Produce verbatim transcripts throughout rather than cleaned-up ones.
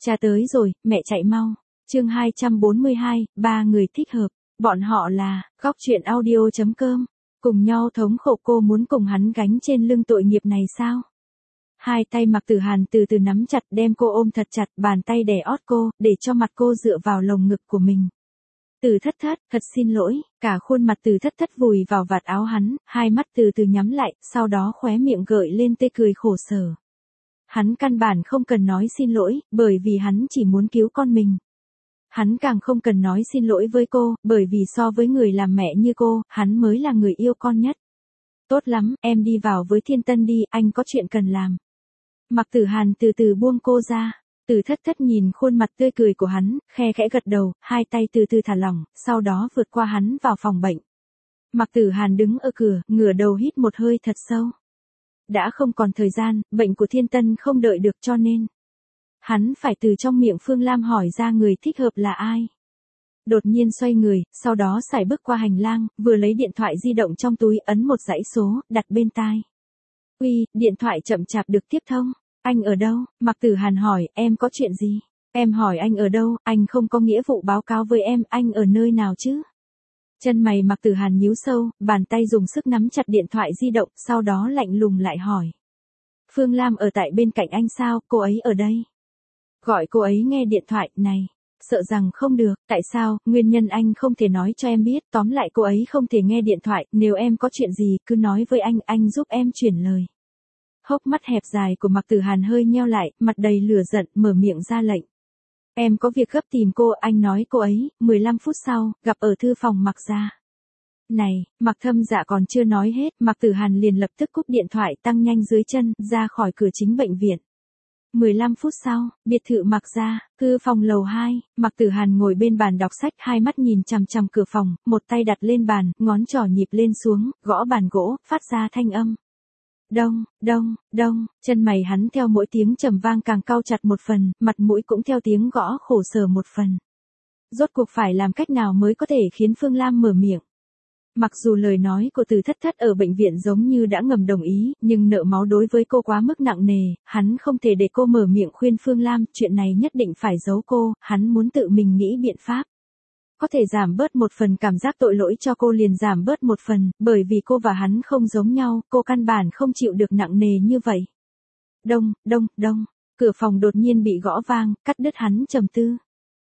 Cha tới rồi, mẹ chạy mau. Chương hai trăm bốn mươi hai, ba người thích hợp. Bọn họ là góc truyện audio chấm com. Cùng nhau thống khổ, cô muốn cùng hắn gánh trên lưng tội nghiệp này sao? Hai tay Mạc Tử Hàn từ từ nắm chặt, đem cô ôm thật chặt, bàn tay đè ót cô, để cho mặt cô dựa vào lồng ngực của mình. Từ thất thất, thật xin lỗi, cả khuôn mặt từ thất thất vùi vào vạt áo hắn, hai mắt từ từ nhắm lại, sau đó khóe miệng gợi lên tê cười khổ sở. Hắn căn bản không cần nói xin lỗi, bởi vì hắn chỉ muốn cứu con mình. Hắn càng không cần nói xin lỗi với cô, bởi vì so với người làm mẹ như cô, hắn mới là người yêu con nhất. Tốt lắm, em đi vào với Thiên Tân đi, anh có chuyện cần làm. Mạc Tử Hàn từ từ buông cô ra. Từ thất thất nhìn khuôn mặt tươi cười của hắn, khe khẽ gật đầu, hai tay từ từ thả lỏng, sau đó vượt qua hắn vào phòng bệnh. Mạc Tử Hàn đứng ở cửa, ngửa đầu hít một hơi thật sâu. Đã không còn thời gian, bệnh của Thiên Tân không đợi được cho nên. Hắn phải từ trong miệng Phương Lam hỏi ra người thích hợp là ai. Đột nhiên xoay người, sau đó sải bước qua hành lang, vừa lấy điện thoại di động trong túi ấn một dãy số, đặt bên tai. Uy, điện thoại chậm chạp được tiếp thông. Anh ở đâu? Mạc Tử Hàn hỏi, em có chuyện gì? Em hỏi anh ở đâu, anh không có nghĩa vụ báo cáo với em, anh ở nơi nào chứ? Chân mày Mạc Tử Hàn nhíu sâu, bàn tay dùng sức nắm chặt điện thoại di động, sau đó lạnh lùng lại hỏi. Phương Lam ở tại bên cạnh anh sao, cô ấy ở đây. Gọi cô ấy nghe điện thoại, này. Sợ rằng không được, tại sao, nguyên nhân anh không thể nói cho em biết, tóm lại cô ấy không thể nghe điện thoại, nếu em có chuyện gì, cứ nói với anh, anh giúp em chuyển lời. Hốc mắt hẹp dài của Mạc Tử Hàn hơi nheo lại, mặt đầy lửa giận, mở miệng ra lệnh. Em có việc gấp tìm cô, anh nói cô ấy, mười lăm phút sau, gặp ở thư phòng Mạc gia. Này, Mạc Thâm Dạ còn chưa nói hết, Mạc Tử Hàn liền lập tức cúp điện thoại tăng nhanh dưới chân, ra khỏi cửa chính bệnh viện. mười lăm phút sau, biệt thự Mạc gia, thư phòng lầu hai, Mạc Tử Hàn ngồi bên bàn đọc sách, hai mắt nhìn chằm chằm cửa phòng, một tay đặt lên bàn, ngón trỏ nhịp lên xuống, gõ bàn gỗ, phát ra thanh âm. Đông, đông, đông, chân mày hắn theo mỗi tiếng trầm vang càng cau chặt một phần, mặt mũi cũng theo tiếng gõ khổ sở một phần. Rốt cuộc phải làm cách nào mới có thể khiến Phương Lam mở miệng. Mặc dù lời nói của Từ Thất Thất ở bệnh viện giống như đã ngầm đồng ý, nhưng nợ máu đối với cô quá mức nặng nề, hắn không thể để cô mở miệng khuyên Phương Lam, chuyện này nhất định phải giấu cô, hắn muốn tự mình nghĩ biện pháp. Có thể giảm bớt một phần cảm giác tội lỗi cho cô liền giảm bớt một phần, bởi vì cô và hắn không giống nhau, cô căn bản không chịu được nặng nề như vậy. Đông, đông, đông, cửa phòng đột nhiên bị gõ vang, cắt đứt hắn trầm tư.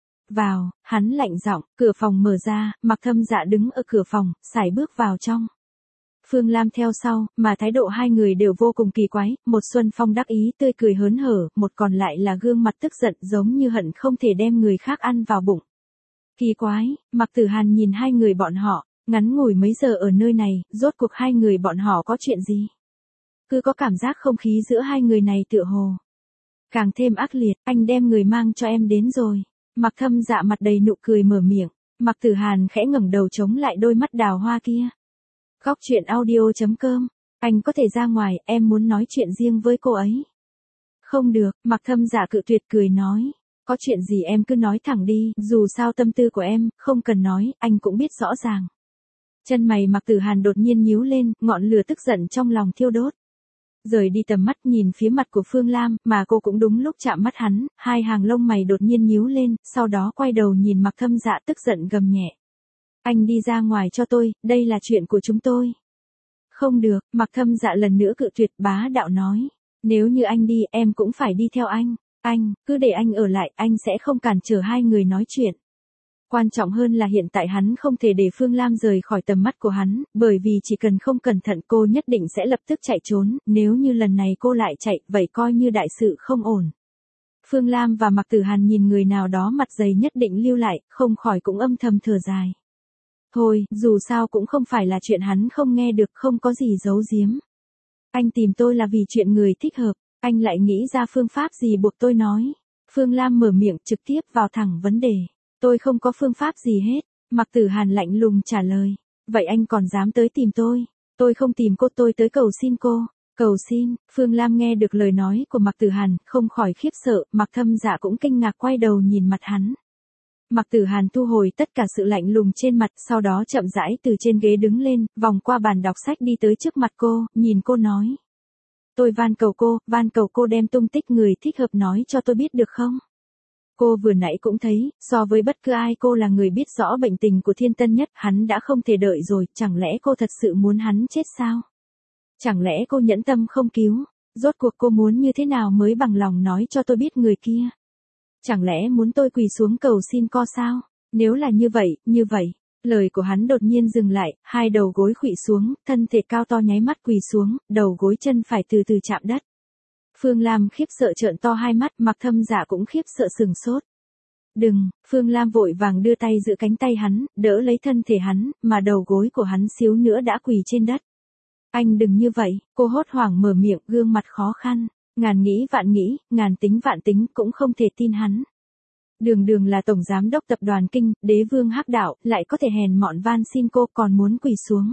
Vào, hắn lạnh giọng, cửa phòng mở ra, Mạc Thâm Dạ đứng ở cửa phòng, sải bước vào trong. Phương Lam theo sau, mà thái độ hai người đều vô cùng kỳ quái, một Xuân Phong đắc ý tươi cười hớn hở, một còn lại là gương mặt tức giận giống như hận không thể đem người khác ăn vào bụng. Kỳ quái, Mạc Tử Hàn nhìn hai người bọn họ, ngắn ngủi mấy giờ ở nơi này, rốt cuộc hai người bọn họ có chuyện gì? Cứ có cảm giác không khí giữa hai người này tựa hồ càng thêm ác liệt, anh đem người mang cho em đến rồi. Mạc Thâm Dạ mặt đầy nụ cười mở miệng, Mạc Tử Hàn khẽ ngẩng đầu chống lại đôi mắt đào hoa kia. Góc truyện audio chấm com, anh có thể ra ngoài, em muốn nói chuyện riêng với cô ấy. Không được, Mạc Thâm Dạ cự tuyệt cười nói. Có chuyện gì em cứ nói thẳng đi, dù sao tâm tư của em, không cần nói, anh cũng biết rõ ràng. Chân mày Mạc Tử Hàn đột nhiên nhíu lên, ngọn lửa tức giận trong lòng thiêu đốt. Rời đi tầm mắt nhìn phía mặt của Phương Lam, mà cô cũng đúng lúc chạm mắt hắn, hai hàng lông mày đột nhiên nhíu lên, sau đó quay đầu nhìn Mạc Thâm Dạ tức giận gầm nhẹ. Anh đi ra ngoài cho tôi, đây là chuyện của chúng tôi. Không được, Mạc Thâm Dạ lần nữa cự tuyệt, bá đạo nói. Nếu như anh đi, em cũng phải đi theo anh. Anh, cứ để anh ở lại, anh sẽ không cản trở hai người nói chuyện. Quan trọng hơn là hiện tại hắn không thể để Phương Lam rời khỏi tầm mắt của hắn, bởi vì chỉ cần không cẩn thận cô nhất định sẽ lập tức chạy trốn, nếu như lần này cô lại chạy, vậy coi như đại sự không ổn. Phương Lam và Mạc Tử Hàn nhìn người nào đó mặt dày nhất định lưu lại, không khỏi cũng âm thầm thở dài. Thôi, dù sao cũng không phải là chuyện hắn không nghe được, không có gì giấu giếm. Anh tìm tôi là vì chuyện người thích hợp. Anh lại nghĩ ra phương pháp gì buộc tôi nói. Phương Lam mở miệng trực tiếp vào thẳng vấn đề. Tôi không có phương pháp gì hết. Mạc Tử Hàn lạnh lùng trả lời. Vậy anh còn dám tới tìm tôi? Tôi không tìm cô, tôi tới cầu xin cô. Cầu xin, Phương Lam nghe được lời nói của Mạc Tử Hàn, không khỏi khiếp sợ, Mạc Thâm Dạ cũng kinh ngạc quay đầu nhìn mặt hắn. Mạc Tử Hàn thu hồi tất cả sự lạnh lùng trên mặt, sau đó chậm rãi từ trên ghế đứng lên, vòng qua bàn đọc sách đi tới trước mặt cô, nhìn cô nói. Tôi van cầu cô, van cầu cô đem tung tích người thích hợp nói cho tôi biết được không? Cô vừa nãy cũng thấy, so với bất cứ ai cô là người biết rõ bệnh tình của Thiên Tân nhất, hắn đã không thể đợi rồi, chẳng lẽ cô thật sự muốn hắn chết sao? Chẳng lẽ cô nhẫn tâm không cứu? Rốt cuộc cô muốn như thế nào mới bằng lòng nói cho tôi biết người kia? Chẳng lẽ muốn tôi quỳ xuống cầu xin co sao? Nếu là như vậy, như vậy. Lời của hắn đột nhiên dừng lại, hai đầu gối khuỵu xuống, thân thể cao to nháy mắt quỳ xuống, đầu gối chân phải từ từ chạm đất. Phương Lam khiếp sợ trợn to hai mắt, Mặc Thâm Dạ cũng khiếp sợ sừng sốt. Đừng, Phương Lam vội vàng đưa tay giữ cánh tay hắn, đỡ lấy thân thể hắn, mà đầu gối của hắn xíu nữa đã quỳ trên đất. Anh đừng như vậy, cô hốt hoảng mở miệng, gương mặt khó khăn, ngàn nghĩ vạn nghĩ, ngàn tính vạn tính cũng không thể tin hắn. Đường đường là tổng giám đốc tập đoàn Kinh, đế vương hắc đạo, lại có thể hèn mọn van xin cô còn muốn quỳ xuống.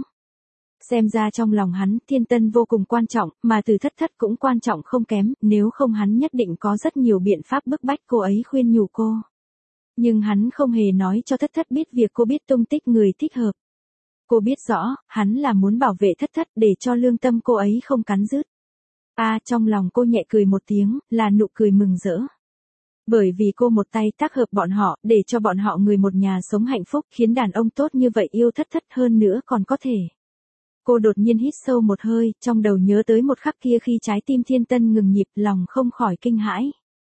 Xem ra trong lòng hắn, Thiên Tân vô cùng quan trọng, mà từ thất thất cũng quan trọng không kém, nếu không hắn nhất định có rất nhiều biện pháp bức bách cô ấy khuyên nhủ cô. Nhưng hắn không hề nói cho thất thất biết việc cô biết tung tích người thích hợp. Cô biết rõ, hắn là muốn bảo vệ thất thất để cho lương tâm cô ấy không cắn rứt. À, trong lòng cô nhẹ cười một tiếng, là nụ cười mừng rỡ. Bởi vì cô một tay tác hợp bọn họ, để cho bọn họ người một nhà sống hạnh phúc, khiến đàn ông tốt như vậy yêu thất thất hơn nữa còn có thể. Cô đột nhiên hít sâu một hơi, trong đầu nhớ tới một khắc kia khi trái tim Thiên Tân ngừng nhịp, lòng không khỏi kinh hãi.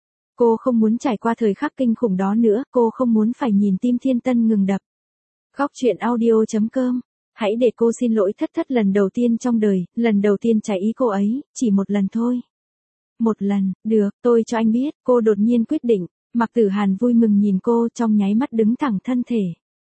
Cô không muốn trải qua thời khắc kinh khủng đó nữa, cô không muốn phải nhìn tim Thiên Tân ngừng đập. Góc truyện audio chấm com. Hãy để cô xin lỗi thất thất lần đầu tiên trong đời, lần đầu tiên trái ý cô ấy, chỉ một lần thôi. Một lần, được, tôi cho anh biết, cô đột nhiên quyết định. Mặc Tử Hàn vui mừng nhìn cô, trong nháy mắt đứng thẳng thân thể.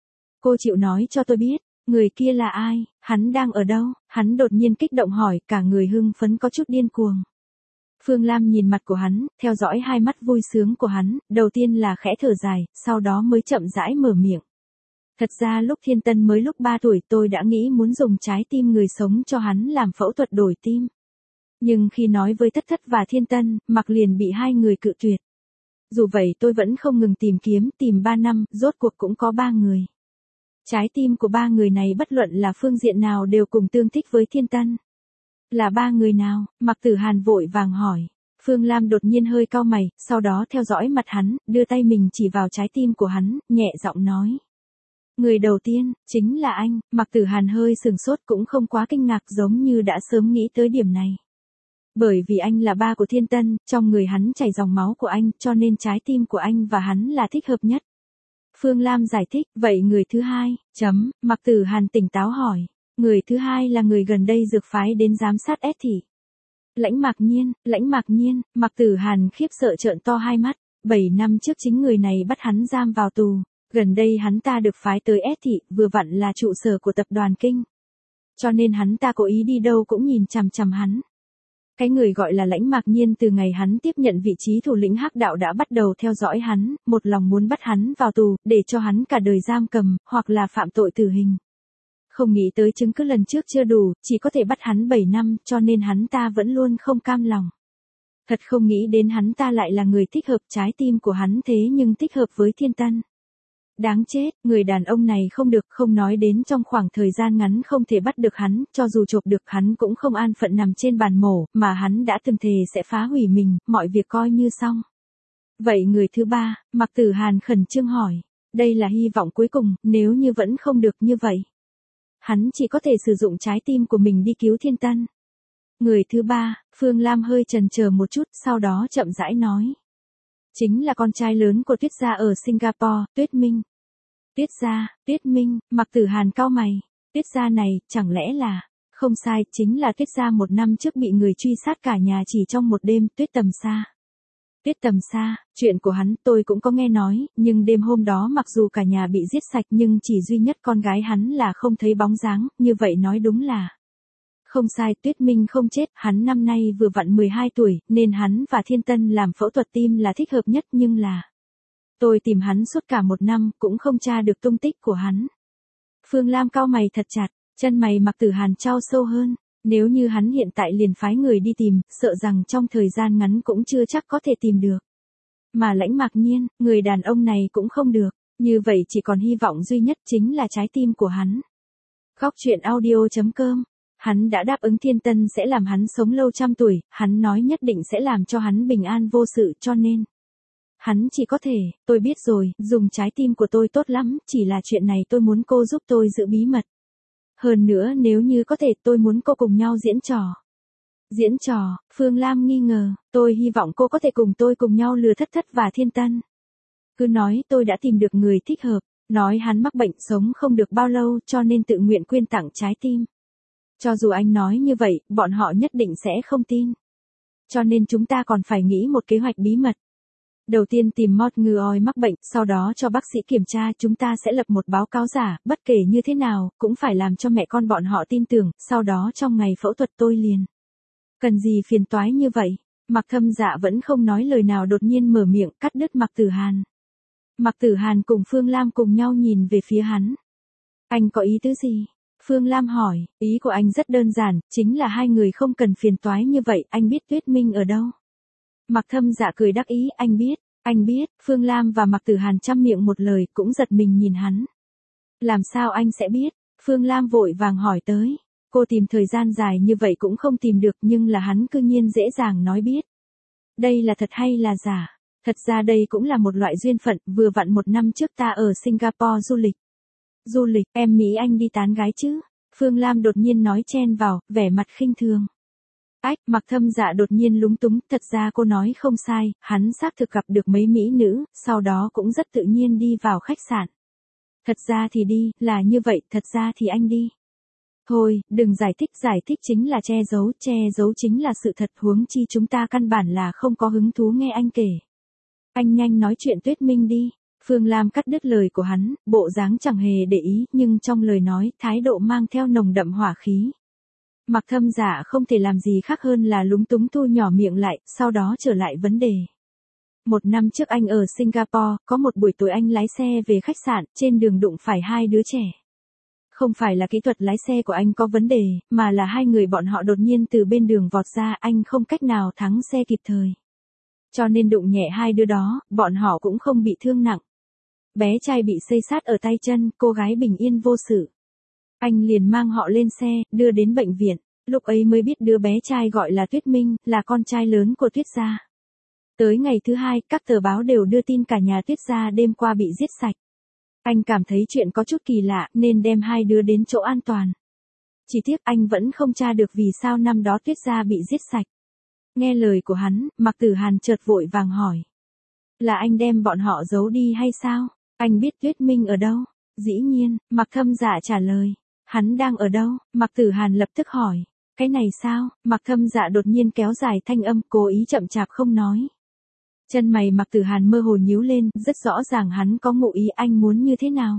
Cô chịu nói cho tôi biết, người kia là ai, hắn đang ở đâu? Hắn đột nhiên kích động hỏi, cả người hưng phấn có chút điên cuồng. Phương Lam nhìn mặt của hắn, theo dõi hai mắt vui sướng của hắn, đầu tiên là khẽ thở dài, sau đó mới chậm rãi mở miệng. Thật ra lúc Thiên Tân mới lúc ba tuổi tôi đã nghĩ muốn dùng trái tim người sống cho hắn làm phẫu thuật đổi tim. Nhưng khi nói với thất thất và Thiên Tân, Mặc liền bị hai người cự tuyệt. Dù vậy tôi vẫn không ngừng tìm kiếm, tìm ba năm, rốt cuộc cũng có ba người. Trái tim của ba người này bất luận là phương diện nào đều cùng tương thích với Thiên Tân. Là ba người nào? Mặc Tử Hàn vội vàng hỏi. Phương Lam đột nhiên hơi cau mày, sau đó theo dõi mặt hắn, đưa tay mình chỉ vào trái tim của hắn, nhẹ giọng nói. Người đầu tiên, chính là anh. Mặc Tử Hàn hơi sừng sốt cũng không quá kinh ngạc, giống như đã sớm nghĩ tới điểm này. Bởi vì anh là ba của Thiên Tân, trong người hắn chảy dòng máu của anh, cho nên trái tim của anh và hắn là thích hợp nhất. Phương Lam giải thích, vậy người thứ hai, chấm, Mặc Tử Hàn tỉnh táo hỏi. Người thứ hai là người gần đây dược phái đến giám sát S thị. Lãnh Mạc Nhiên, Lãnh Mạc Nhiên, Mặc Tử Hàn khiếp sợ trợn to hai mắt. Bảy năm trước chính người này bắt hắn giam vào tù. Gần đây hắn ta được phái tới S thị, vừa vặn là trụ sở của tập đoàn Kinh. Cho nên hắn ta cố ý đi đâu cũng nhìn chằm chằm hắn. Cái người gọi là Lãnh Mạc Nhiên từ ngày hắn tiếp nhận vị trí thủ lĩnh hắc đạo đã bắt đầu theo dõi hắn, một lòng muốn bắt hắn vào tù, để cho hắn cả đời giam cầm, hoặc là phạm tội tử hình. Không nghĩ tới chứng cứ lần trước chưa đủ, chỉ có thể bắt hắn bảy năm, cho nên hắn ta vẫn luôn không cam lòng. Thật không nghĩ đến hắn ta lại là người thích hợp, trái tim của hắn thế nhưng thích hợp với Thiên Tân. Đáng chết, người đàn ông này không được, không nói đến trong khoảng thời gian ngắn không thể bắt được hắn, cho dù chộp được hắn cũng không an phận nằm trên bàn mổ, mà hắn đã từng thề sẽ phá hủy mình, mọi việc coi như xong. Vậy người thứ ba, Mặc Tử Hàn khẩn trương hỏi, đây là hy vọng cuối cùng, nếu như vẫn không được như vậy. Hắn chỉ có thể sử dụng trái tim của mình đi cứu Thiên Tân. Người thứ ba, Phương Lam hơi chần chờ một chút, sau đó chậm rãi nói. Chính là con trai lớn của Tuyết gia ở Singapore, Tuyết Minh. Tuyết gia, Tuyết Minh, Mặc Tử Hàn cau mày. Tuyết gia này, chẳng lẽ là... Không sai, chính là Tuyết gia một năm trước bị người truy sát cả nhà chỉ trong một đêm, Tuyết Tầm Sa. Tuyết Tầm Sa, chuyện của hắn tôi cũng có nghe nói, nhưng đêm hôm đó mặc dù cả nhà bị giết sạch nhưng chỉ duy nhất con gái hắn là không thấy bóng dáng, như vậy nói đúng là... Không sai, Tuyết Minh không chết, hắn năm nay vừa vặn mười hai tuổi, nên hắn và Thiên Tân làm phẫu thuật tim là thích hợp nhất, nhưng là... Tôi tìm hắn suốt cả một năm, cũng không tra được tung tích của hắn. Phương Lam cau mày thật chặt, chân mày Mặc Tử Hàn trao sâu hơn. Nếu như hắn hiện tại liền phái người đi tìm, sợ rằng trong thời gian ngắn cũng chưa chắc có thể tìm được. Mà Lãnh Mạc Nhiên, người đàn ông này cũng không được, như vậy chỉ còn hy vọng duy nhất chính là trái tim của hắn. Góc truyện audio chấm com. Hắn đã đáp ứng Thiên Tân sẽ làm hắn sống lâu trăm tuổi, hắn nói nhất định sẽ làm cho hắn bình an vô sự, cho nên Hắn chỉ có thể, tôi biết rồi, dùng trái tim của tôi tốt lắm, chỉ là chuyện này tôi muốn cô giúp tôi giữ bí mật. Hơn nữa nếu như có thể tôi muốn cô cùng nhau diễn trò. Diễn trò, Phương Lam nghi ngờ, tôi hy vọng cô có thể cùng tôi cùng nhau lừa Thất Thất và Thiên Tân. Cứ nói tôi đã tìm được người thích hợp, nói hắn mắc bệnh sống không được bao lâu cho nên tự nguyện quyên tặng trái tim. Cho dù anh nói như vậy, bọn họ nhất định sẽ không tin. Cho nên chúng ta còn phải nghĩ một kế hoạch bí mật. Đầu tiên tìm Mort ngư oi mắc bệnh, sau đó cho bác sĩ kiểm tra, chúng ta sẽ lập một báo cáo giả, bất kể như thế nào, cũng phải làm cho mẹ con bọn họ tin tưởng, sau đó trong ngày phẫu thuật tôi liền. Cần gì phiền toái như vậy? Mạc Thâm Dạ vẫn không nói lời nào đột nhiên mở miệng cắt đứt Mạc Tử Hàn. Mạc Tử Hàn cùng Phương Lam cùng nhau nhìn về phía hắn. Anh có ý tứ gì? Phương Lam hỏi, ý của anh rất đơn giản, chính là hai người không cần phiền toái như vậy, anh biết Tuyết Minh ở đâu? Mạc Thâm Dạ cười đắc ý, anh biết, anh biết, Phương Lam và Mạc Tử Hàn chăm miệng một lời cũng giật mình nhìn hắn. Làm sao anh sẽ biết? Phương Lam vội vàng hỏi tới. Cô tìm thời gian dài như vậy cũng không tìm được nhưng là hắn cư nhiên dễ dàng nói biết. Đây là thật hay là giả? Thật ra đây cũng là một loại duyên phận, vừa vặn một năm trước ta ở Singapore du lịch. Du lịch, em nghĩ anh đi tán gái chứ? Phương Lam đột nhiên nói chen vào, vẻ mặt khinh thường. Ách, Mạc Thâm Dạ đột nhiên lúng túng, thật ra cô nói không sai, hắn xác thực gặp được mấy mỹ nữ, sau đó cũng rất tự nhiên đi vào khách sạn. Thật ra thì đi, là như vậy, thật ra thì anh đi. Thôi, đừng giải thích, giải thích chính là che giấu, che giấu chính là sự thật, huống chi chúng ta căn bản là không có hứng thú nghe anh kể. Anh nhanh nói chuyện Tuyết Minh đi. Phương Lam cắt đứt lời của hắn, bộ dáng chẳng hề để ý, nhưng trong lời nói, thái độ mang theo nồng đậm hỏa khí. Mạc Thâm Dạ không thể làm gì khác hơn là lúng túng thu nhỏ miệng lại, sau đó trở lại vấn đề. Một năm trước anh ở Singapore, có một buổi tối anh lái xe về khách sạn, trên đường đụng phải hai đứa trẻ. Không phải là kỹ thuật lái xe của anh có vấn đề, mà là hai người bọn họ đột nhiên từ bên đường vọt ra, anh không cách nào thắng xe kịp thời. Cho nên đụng nhẹ hai đứa đó, bọn họ cũng không bị thương nặng. Bé trai bị xây xát ở tay chân, cô gái bình yên vô sự. Anh liền mang họ lên xe, đưa đến bệnh viện, lúc ấy mới biết đứa bé trai gọi là Tuyết Minh, là con trai lớn của Tuyết gia. Tới ngày thứ hai, các tờ báo đều đưa tin cả nhà Tuyết gia đêm qua bị giết sạch. Anh cảm thấy chuyện có chút kỳ lạ, nên đem hai đứa đến chỗ an toàn. Chỉ tiếc anh vẫn không tra được vì sao năm đó Tuyết gia bị giết sạch. Nghe lời của hắn, Mạc Tử Hàn chợt vội vàng hỏi. Là anh đem bọn họ giấu đi hay sao? Anh biết Tuyết Minh ở đâu? Dĩ nhiên, Mạc Thâm Dạ trả lời. Hắn đang ở đâu? Mạc Tử Hàn lập tức hỏi. Cái này sao? Mạc Thâm Dạ đột nhiên kéo dài thanh âm, cố ý chậm chạp không nói. Chân mày Mạc Tử Hàn mơ hồ nhíu lên, rất rõ ràng hắn có ngụ ý, anh muốn như thế nào?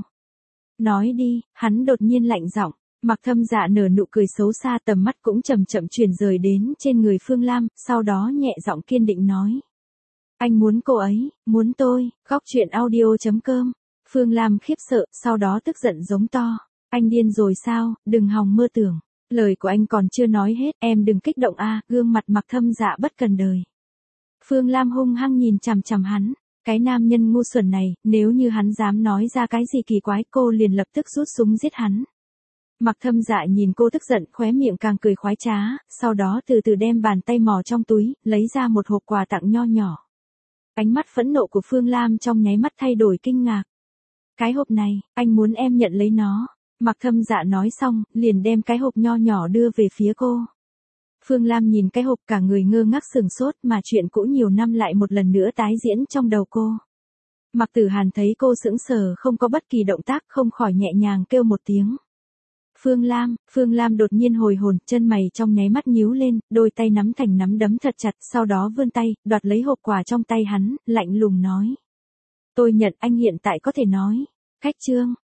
Nói đi, hắn đột nhiên lạnh giọng. Mạc Thâm Dạ nở nụ cười xấu xa, tầm mắt cũng chậm chậm chuyển rời đến trên người Phương Lam, sau đó nhẹ giọng kiên định nói. Anh muốn cô ấy, muốn tôi, góc truyện audio chấm com. Phương Lam khiếp sợ, sau đó tức giận giống to. Anh điên rồi sao, đừng hòng mơ tưởng. Lời của anh còn chưa nói hết, em đừng kích động a. Gương mặt Mạc Thâm Dạ bất cần đời. Phương Lam hung hăng nhìn chằm chằm hắn. Cái nam nhân ngu xuẩn này, nếu như hắn dám nói ra cái gì kỳ quái, cô liền lập tức rút súng giết hắn. Mạc Thâm Dạ nhìn cô tức giận, khóe miệng càng cười khoái trá, sau đó từ từ đem bàn tay mò trong túi, lấy ra một hộp quà tặng nho nhỏ. Ánh mắt phẫn nộ của Phương Lam trong nháy mắt thay đổi kinh ngạc. Cái hộp này, anh muốn em nhận lấy nó. Mạc Thâm Dạ nói xong, liền đem cái hộp nho nhỏ đưa về phía cô. Phương Lam nhìn cái hộp cả người ngơ ngác sừng sốt, mà chuyện cũ nhiều năm lại một lần nữa tái diễn trong đầu cô. Mạc Tử Hàn thấy cô sững sờ không có bất kỳ động tác, không khỏi nhẹ nhàng kêu một tiếng. Phương Lam, Phương Lam đột nhiên hồi hồn, chân mày trong nháy mắt nhíu lên, đôi tay nắm thành nắm đấm thật chặt, sau đó vươn tay, đoạt lấy hộp quà trong tay hắn, lạnh lùng nói. Tôi nhận, anh hiện tại có thể nói. Khách trương,